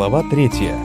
Глава 3.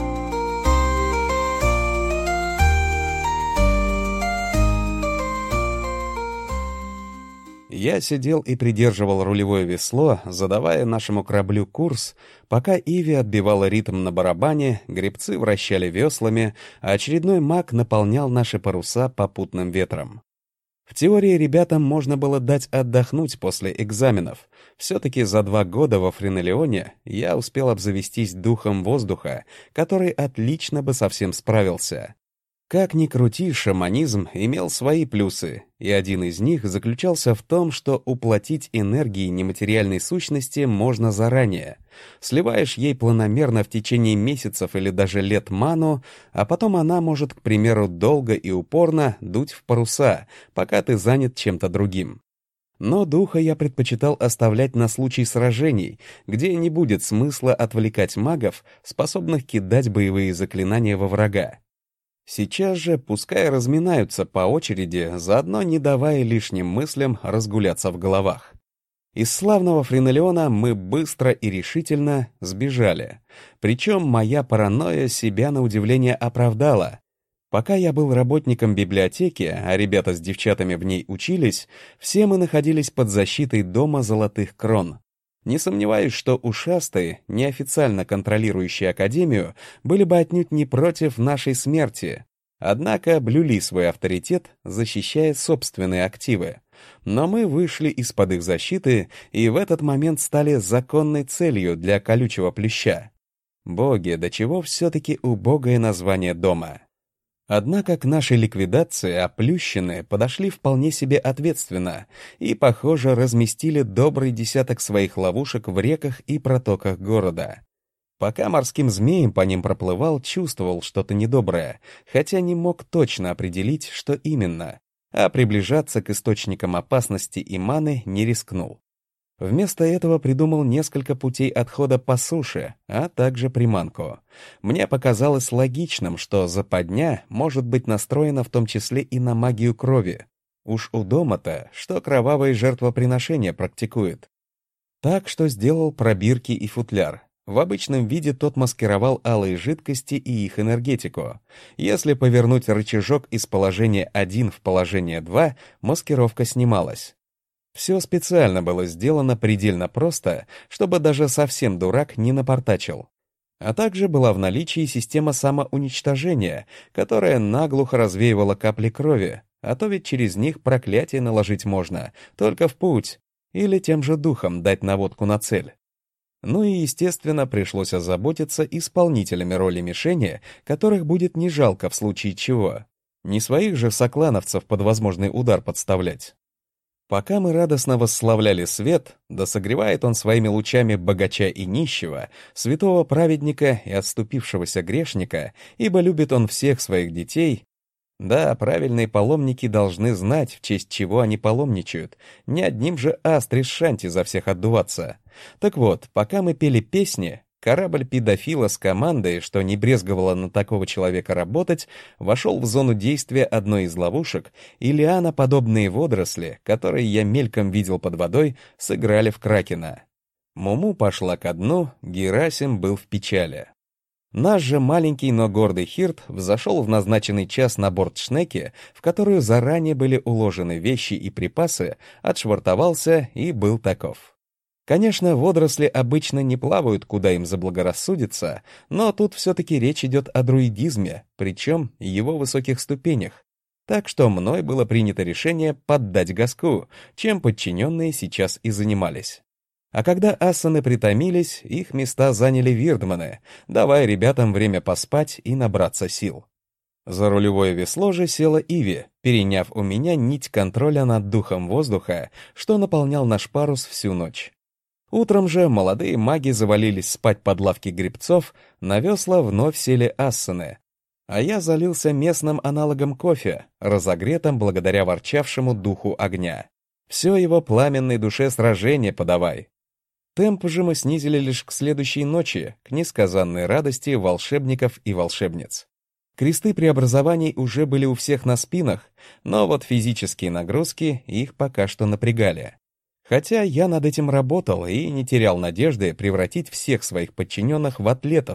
Я сидел и придерживал рулевое весло, задавая нашему кораблю курс, пока Иви отбивала ритм на барабане, гребцы вращали веслами, а очередной маг наполнял наши паруса попутным ветром. В теории ребятам можно было дать отдохнуть после экзаменов. Все-таки за 2 года во Френолеоне я успел обзавестись духом воздуха, который отлично бы со всем справился. Как ни крути, шаманизм имел свои плюсы, и один из них заключался в том, что уплатить энергии нематериальной сущности можно заранее. Сливаешь ей планомерно в течение месяцев или даже лет ману, а потом она может, к примеру, долго и упорно дуть в паруса, пока ты занят чем-то другим. Но духа я предпочитал оставлять на случай сражений, где не будет смысла отвлекать магов, способных кидать боевые заклинания во врага. Сейчас же пускай разминаются по очереди, заодно не давая лишним мыслям разгуляться в головах. Из славного Френолеона мы быстро и решительно сбежали. Причем моя паранойя себя на удивление оправдала. Пока я был работником библиотеки, а ребята с девчатами в ней учились, все мы находились под защитой Дома Золотых Крон. Не сомневаюсь, что ушастые, неофициально контролирующие Академию, были бы отнюдь не против нашей смерти. Однако блюли свой авторитет, защищая собственные активы. Но мы вышли из-под их защиты и в этот момент стали законной целью для колючего плюща. Боги, до чего все-таки убогое название дома. Однако к нашей ликвидации оплющины подошли вполне себе ответственно и, похоже, разместили добрый десяток своих ловушек в реках и протоках города. Пока морским змеем по ним проплывал, чувствовал что-то недоброе, хотя не мог точно определить, что именно, а приближаться к источникам опасности и маны не рискнул. Вместо этого придумал несколько путей отхода по суше, а также приманку. Мне показалось логичным, что западня может быть настроена в том числе и на магию крови. Уж у дома-то, что кровавые жертвоприношения практикует. Так что сделал пробирки и футляр. В обычном виде тот маскировал алые жидкости и их энергетику. Если повернуть рычажок из положения 1 в положение 2, маскировка снималась. Все специально было сделано предельно просто, чтобы даже совсем дурак не напортачил. А также была в наличии система самоуничтожения, которая наглухо развеивала капли крови, а то ведь через них проклятие наложить можно, только в путь, или тем же духом дать наводку на цель. Ну и, естественно, пришлось озаботиться исполнителями роли мишени, которых будет не жалко в случае чего. Не своих же соклановцев под возможный удар подставлять. Пока мы радостно восславляли свет, да согревает он своими лучами богача и нищего, святого праведника и отступившегося грешника, ибо любит он всех своих детей. Да, правильные паломники должны знать, в честь чего они паломничают, не одним же астрис шанти за всех отдуваться. Так вот, пока мы пели песни, корабль педофила с командой, что не брезговала на такого человека работать, вошел в зону действия одной из ловушек, и лианоподобные водоросли, которые я мельком видел под водой, сыграли в кракена. Муму пошла ко дну, Герасим был в печали. Наш же маленький, но гордый Хирт взошел в назначенный час на борт шнеки, в которую заранее были уложены вещи и припасы, отшвартовался и был таков. Конечно, водоросли обычно не плавают, куда им заблагорассудится, но тут все-таки речь идет о друидизме, причем его высоких ступенях. Так что мной было принято решение поддать газку, чем подчиненные сейчас и занимались. А когда ассаны притомились, их места заняли вирдманы, давая ребятам время поспать и набраться сил. За рулевое весло же села Иви, переняв у меня нить контроля над духом воздуха, что наполнял наш парус всю ночь. Утром же молодые маги завалились спать под лавки гребцов, на весла вновь сели ассаны. А я залился местным аналогом кофе, разогретым благодаря ворчавшему духу огня. Все его пламенной душе сражение подавай. Темп же мы снизили лишь к следующей ночи, к несказанной радости волшебников и волшебниц. Кресты преобразований уже были у всех на спинах, но вот физические нагрузки их пока что напрягали. Хотя я над этим работал и не терял надежды превратить всех своих подчиненных в атлетов,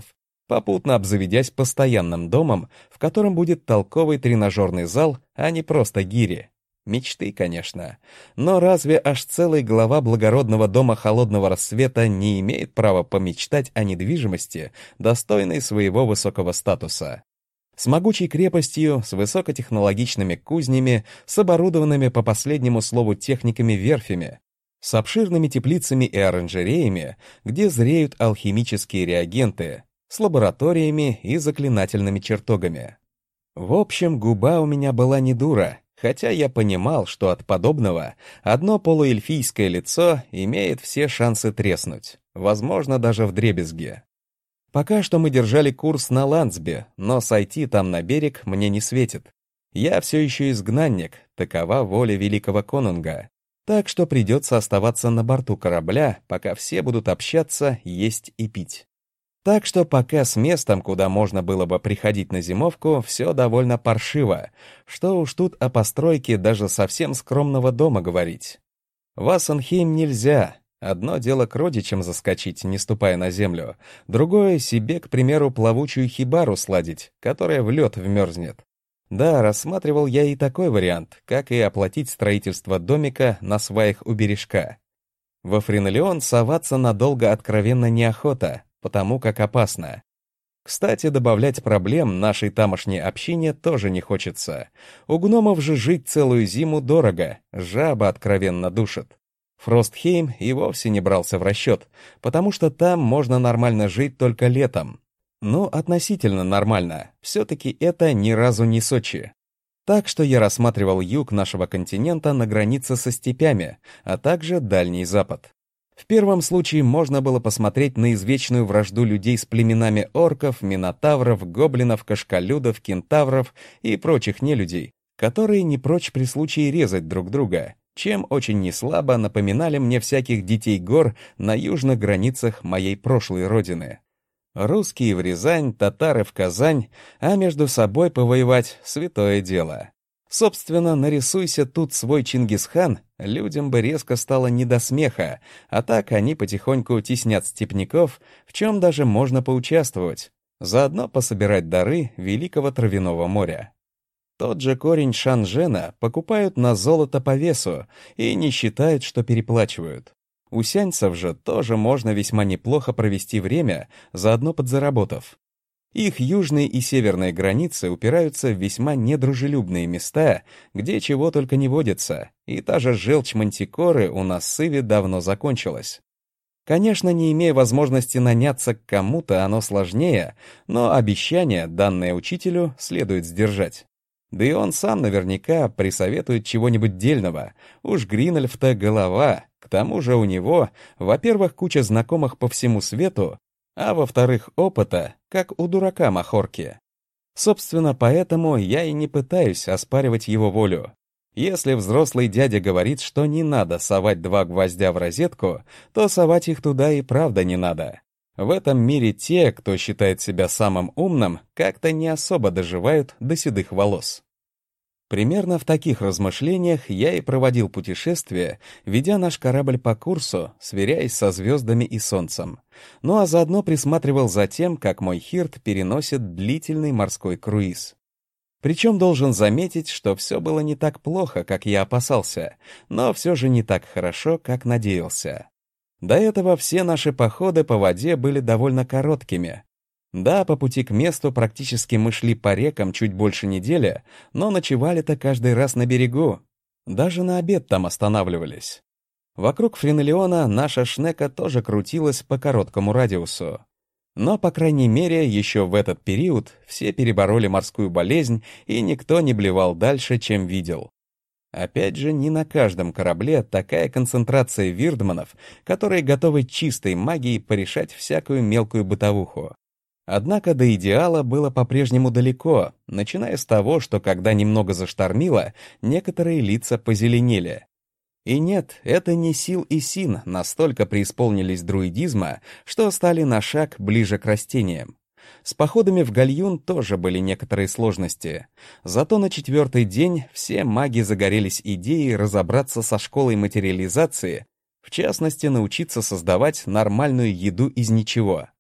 попутно обзаведясь постоянным домом, в котором будет толковый тренажерный зал, а не просто гири. Мечты, конечно. Но разве аж целый глава благородного дома холодного рассвета не имеет права помечтать о недвижимости, достойной своего высокого статуса? С могучей крепостью, с высокотехнологичными кузнями, с оборудованными по последнему слову техниками верфями, с обширными теплицами и оранжереями, где зреют алхимические реагенты, с лабораториями и заклинательными чертогами. В общем, губа у меня была не дура, хотя я понимал, что от подобного одно полуэльфийское лицо имеет все шансы треснуть, возможно, даже вдребезги. Пока что мы держали курс на Ландсбе, но сойти там на берег мне не светит. Я все еще изгнанник, такова воля великого конунга. Так что придется оставаться на борту корабля, пока все будут общаться, есть и пить. Так что пока с местом, куда можно было бы приходить на зимовку, все довольно паршиво. Что уж тут о постройке даже совсем скромного дома говорить. В Ассенхейм нельзя. Одно дело к родичам заскочить, не ступая на землю. Другое — себе, к примеру, плавучую хибару сладить, которая в лед вмерзнет. Да, рассматривал я и такой вариант, как и оплатить строительство домика на сваях у бережка. Во Френелион соваться надолго откровенно неохота, потому как опасно. Кстати, добавлять проблем нашей тамошней общине тоже не хочется. У гномов же жить целую зиму дорого, жаба откровенно душит. Фростхейм и вовсе не брался в расчет, потому что там можно нормально жить только летом. Ну, относительно нормально, все-таки это ни разу не Сочи. Так что я рассматривал юг нашего континента на границе со степями, а также Дальний Запад. В первом случае можно было посмотреть на извечную вражду людей с племенами орков, минотавров, гоблинов, кашкалюдов, кентавров и прочих нелюдей, которые не прочь при случае резать друг друга, чем очень неслабо напоминали мне всяких детей гор на южных границах моей прошлой родины. Русские в Рязань, татары в Казань, а между собой повоевать — святое дело. Собственно, нарисуйся тут свой Чингисхан, людям бы резко стало не до смеха, а так они потихоньку теснят степняков, в чем даже можно поучаствовать, заодно пособирать дары Великого Травяного моря. Тот же корень шанжена покупают на золото по весу и не считают, что переплачивают. У сяньцев же тоже можно весьма неплохо провести время, заодно подзаработав. Их южные и северные границы упираются в весьма недружелюбные места, где чего только не водится, и та же желчь мантикоры у нас с Иви давно закончилась. Конечно, не имея возможности наняться к кому-то, оно сложнее, но обещание, данное учителю, следует сдержать. Да и он сам наверняка присоветует чего-нибудь дельного, уж Гринольф-то голова, к тому же у него, во-первых, куча знакомых по всему свету, а во-вторых, опыта, как у дурака махорки. Собственно, поэтому я и не пытаюсь оспаривать его волю. Если взрослый дядя говорит, что не надо совать 2 гвоздя в розетку, то совать их туда и правда не надо. В этом мире те, кто считает себя самым умным, как-то не особо доживают до седых волос. Примерно в таких размышлениях я и проводил путешествие, ведя наш корабль по курсу, сверяясь со звездами и солнцем. Ну а заодно присматривал за тем, как мой хирт переносит длительный морской круиз. Причем должен заметить, что все было не так плохо, как я опасался, но все же не так хорошо, как надеялся. До этого все наши походы по воде были довольно короткими. Да, по пути к месту практически мы шли по рекам чуть больше недели, но ночевали-то каждый раз на берегу. Даже на обед там останавливались. Вокруг Френелиона наша шнека тоже крутилась по короткому радиусу. Но, по крайней мере, еще в этот период все перебороли морскую болезнь, и никто не блевал дальше, чем видел. Опять же, не на каждом корабле такая концентрация вирдманов, которые готовы чистой магией порешать всякую мелкую бытовуху. Однако до идеала было по-прежнему далеко, начиная с того, что когда немного заштормило, некоторые лица позеленели. И нет, это не Сил и Син настолько преисполнились друидизма, что стали на шаг ближе к растениям. С походами в Гальюн тоже были некоторые сложности. Зато на 4-й день все маги загорелись идеей разобраться со школой материализации, в частности, научиться создавать нормальную еду из ничего.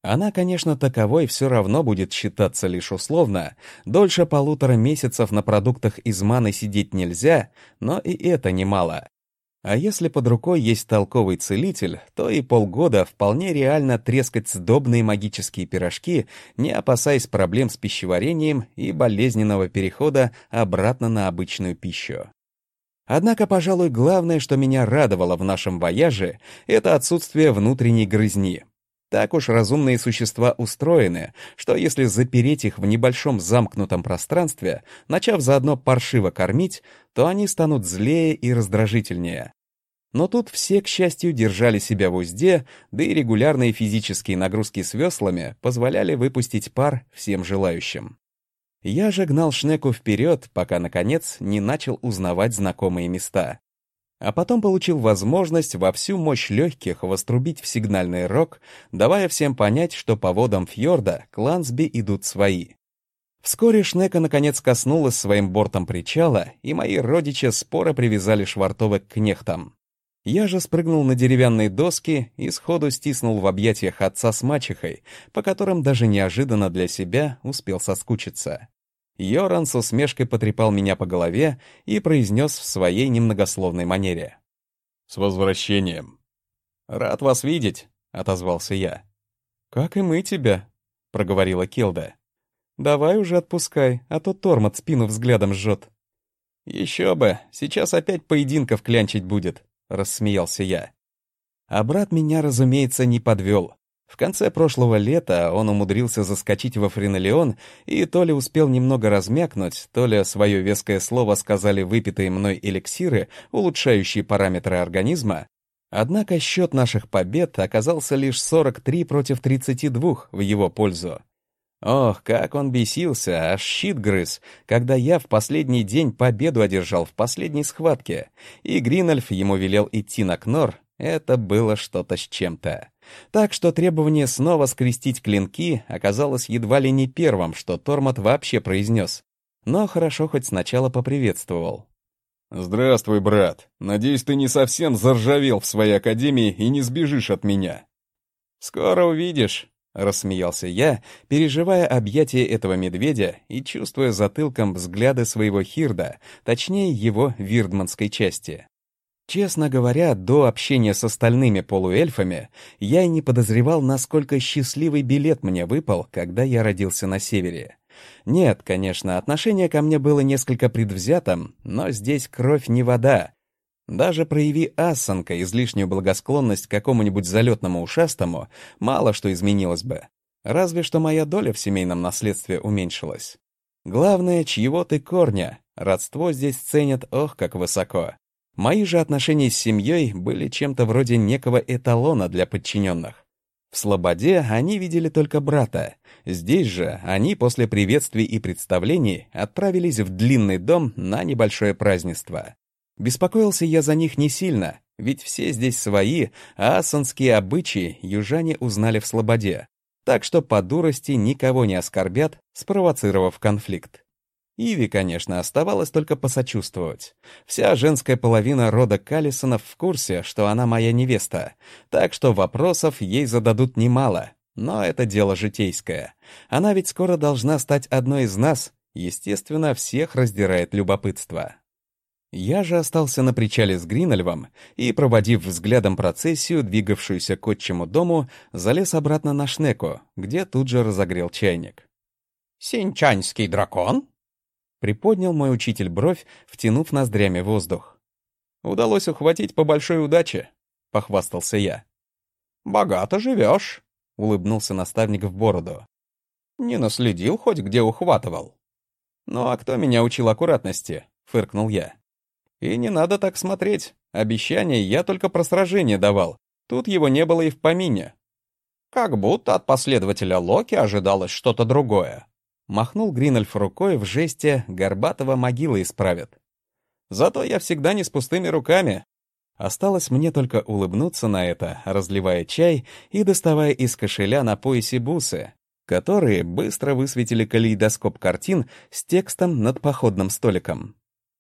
Она, конечно, таковой все равно будет считаться лишь условно. Дольше 1,5 месяцев на продуктах из маны сидеть нельзя, но и это немало. А если под рукой есть толковый целитель, то и полгода вполне реально трескать сдобные магические пирожки, не опасаясь проблем с пищеварением и болезненного перехода обратно на обычную пищу. Однако, пожалуй, главное, что меня радовало в нашем вояже, это отсутствие внутренней грызни. Так уж разумные существа устроены, что если запереть их в небольшом замкнутом пространстве, начав заодно паршиво кормить, то они станут злее и раздражительнее. Но тут все, к счастью, держали себя в узде, да и регулярные физические нагрузки с веслами позволяли выпустить пар всем желающим. Я же гнал Шнеку вперед, пока, наконец, не начал узнавать знакомые места. А потом получил возможность во всю мощь легких вострубить в сигнальный рог, давая всем понять, что по водам фьорда к Лансби идут свои. Вскоре Шнека наконец коснулась своим бортом причала, и мои родичи споро привязали швартовок к кнехтам. Я же спрыгнул на деревянные доски и сходу стиснул в объятиях отца с мачехой, по которым даже неожиданно для себя успел соскучиться. Йоран с усмешкой потрепал меня по голове и произнес в своей немногословной манере: «С возвращением!» «Рад вас видеть», — отозвался я. «Как и мы тебя», — проговорила Келда. «Давай уже отпускай, а то Тормот спину взглядом жжет». «Еще бы, сейчас опять поединков клянчить будет», — рассмеялся я. А брат меня, разумеется, не подвел. В конце прошлого лета он умудрился заскочить во Френолеон и то ли успел немного размякнуть, то ли свое веское слово сказали выпитые мной эликсиры, улучшающие параметры организма. Однако счет наших побед оказался лишь 43 против 32 в его пользу. Ох, как он бесился, аж щит грыз, когда я в последний день победу одержал в последней схватке, и Гринольф ему велел идти на Кнор. Это было что-то с чем-то. Так что требование снова скрестить клинки оказалось едва ли не первым, что Тормот вообще произнес. Но хорошо хоть сначала поприветствовал. «Здравствуй, брат. Надеюсь, ты не совсем заржавел в своей академии и не сбежишь от меня». «Скоро увидишь», — рассмеялся я, переживая объятия этого медведя и чувствуя затылком взгляды своего Хирда, точнее его вирдманской части. Честно говоря, до общения с остальными полуэльфами я и не подозревал, насколько счастливый билет мне выпал, когда я родился на севере. Нет, конечно, отношение ко мне было несколько предвзятым, но здесь кровь не вода. Даже прояви Ассанка излишнюю благосклонность к какому-нибудь залетному ушастому, мало что изменилось бы. Разве что моя доля в семейном наследстве уменьшилась. Главное, чьего ты корня. Родство здесь ценят ох как высоко. Мои же отношения с семьей были чем-то вроде некого эталона для подчиненных. В Слободе они видели только брата. Здесь же они после приветствий и представлений отправились в длинный дом на небольшое празднество. Беспокоился я за них не сильно, ведь все здесь свои, а ассанские обычаи южане узнали в Слободе. Так что по дурости никого не оскорбят, спровоцировав конфликт. Иви, конечно, оставалось только посочувствовать. Вся женская половина рода Каллисонов в курсе, что она моя невеста, так что вопросов ей зададут немало. Но это дело житейское. Она ведь скоро должна стать одной из нас. Естественно, всех раздирает любопытство. Я же остался на причале с Гринольвом и, проводив взглядом процессию, двигавшуюся к отчему дому, залез обратно на Шнеку, где тут же разогрел чайник. «Синчанский дракон?» Приподнял мой учитель бровь, втянув ноздрями воздух. «Удалось ухватить по большой удаче», — похвастался я. «Богато живешь», — улыбнулся наставник в бороду. «Не наследил хоть где ухватывал?» «Ну а кто меня учил аккуратности?» — фыркнул я. «И не надо так смотреть. Обещания я только про сражение давал. Тут его не было и в помине». «Как будто от последователя Локи ожидалось что-то другое». Махнул Гринольф рукой в жесте «горбатого могилы исправят». «Зато я всегда не с пустыми руками». Осталось мне только улыбнуться на это, разливая чай и доставая из кошеля на поясе бусы, которые быстро высветили калейдоскоп картин с текстом над походным столиком.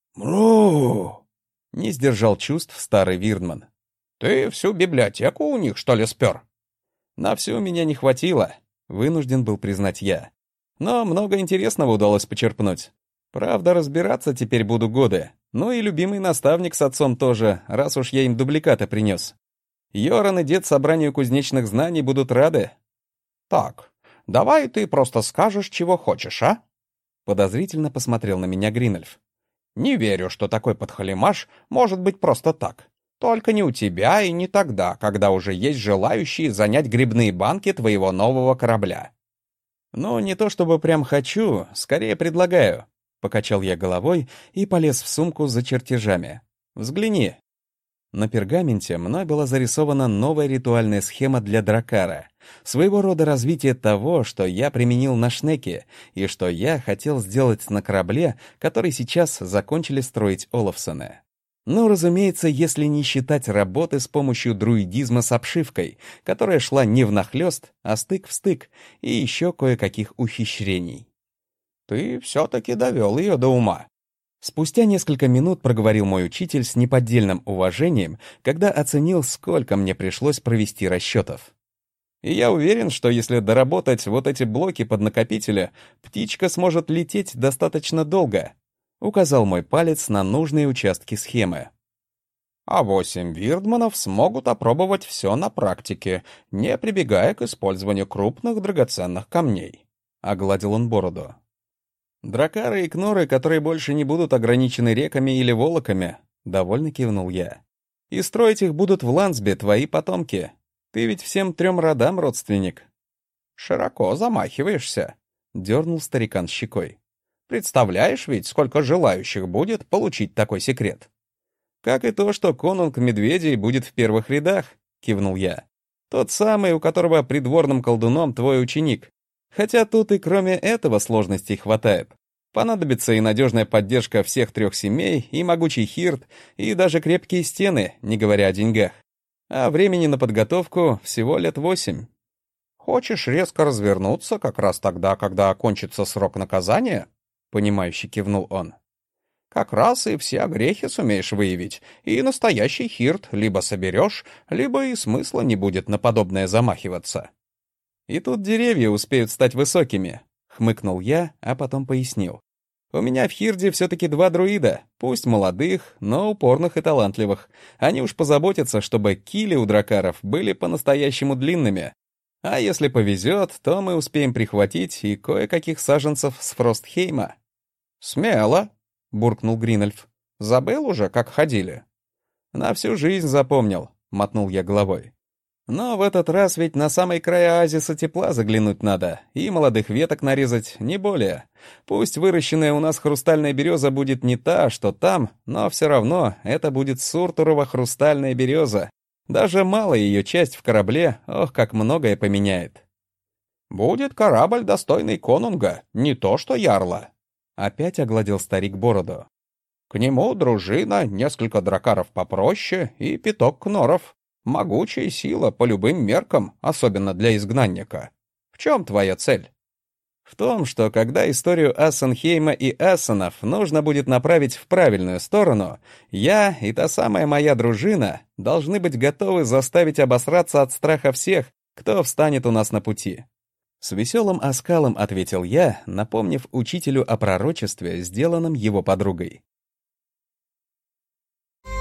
«Мру!» — не сдержал чувств старый Вирдман. «Ты всю библиотеку у них, что ли, спер?» На всю меня не хватило, вынужден был признать я. Но много интересного удалось почерпнуть. Правда, разбираться теперь буду годы. Ну и любимый наставник с отцом тоже, раз уж я им дубликаты принес. Йоран и дед собранию кузнечных знаний будут рады. Так, давай ты просто скажешь, чего хочешь, а? Подозрительно посмотрел на меня Гринольф. Не верю, что такой подхалимаш может быть просто так. Только не у тебя и не тогда, когда уже есть желающие занять грибные банки твоего нового корабля. Ну, не то чтобы прям хочу, скорее предлагаю. Покачал я головой и полез в сумку за чертежами. Взгляни. На пергаменте мной была зарисована новая ритуальная схема для дракара, своего рода развитие того, что я применил на Шнеке и что я хотел сделать на корабле, который сейчас закончили строить Олафсоны. Ну, разумеется, если не считать работы с помощью друидизма с обшивкой, которая шла не внахлёст, а стык в стык, и еще кое-каких ухищрений. Ты все-таки довел ее до ума. Спустя несколько минут проговорил мой учитель с неподдельным уважением, когда оценил, сколько мне пришлось провести расчетов. И я уверен, что если доработать вот эти блоки под накопителя, птичка сможет лететь достаточно долго. Указал мой палец на нужные участки схемы. А 8 вирдманов смогут опробовать все на практике, не прибегая к использованию крупных драгоценных камней. Огладил он бороду. Дракары и кноры, которые больше не будут ограничены реками или волоками, довольно кивнул я. И строить их будут в Лансбе твои потомки. Ты ведь всем 3 родам родственник. Широко замахиваешься, дернул старикан щекой. Представляешь ведь, сколько желающих будет получить такой секрет? Как и то, что конунг медведей будет в первых рядах, кивнул я. Тот самый, у которого придворным колдуном твой ученик. Хотя тут и кроме этого сложностей хватает. Понадобится и надежная поддержка всех 3 семей, и могучий хирт, и даже крепкие стены, не говоря о деньгах. А времени на подготовку всего лет 8. Хочешь резко развернуться как раз тогда, когда окончится срок наказания? Понимающе кивнул он. Как раз и все грехи сумеешь выявить, и настоящий хирт либо соберешь, либо и смысла не будет на подобное замахиваться. И тут деревья успеют стать высокими, хмыкнул я, а потом пояснил. У меня в Хирде все-таки 2 друида, пусть молодых, но упорных и талантливых. Они уж позаботятся, чтобы кили у дракаров были по-настоящему длинными. А если повезет, то мы успеем прихватить и кое-каких саженцев с Фростхейма. «Смело», — буркнул Гринольф. «Забыл уже, как ходили?» «На всю жизнь запомнил», — мотнул я головой. «Но в этот раз ведь на самый край оазиса тепла заглянуть надо, и молодых веток нарезать, не более. Пусть выращенная у нас хрустальная береза будет не та, что там, но все равно это будет Суртурова хрустальная береза. Даже малая ее часть в корабле, ох, как многое поменяет». «Будет корабль, достойный конунга, не то что ярла», — опять огладил старик бороду. «К нему дружина, несколько дракаров попроще и 5 кноров. Могучая сила по любым меркам, особенно для изгнанника. В чем твоя цель?» «В том, что когда историю Ассенхейма и Ассенов нужно будет направить в правильную сторону, я и та самая моя дружина должны быть готовы заставить обосраться от страха всех, кто встанет у нас на пути». С веселым оскалом ответил я, напомнив учителю о пророчестве, сделанном его подругой.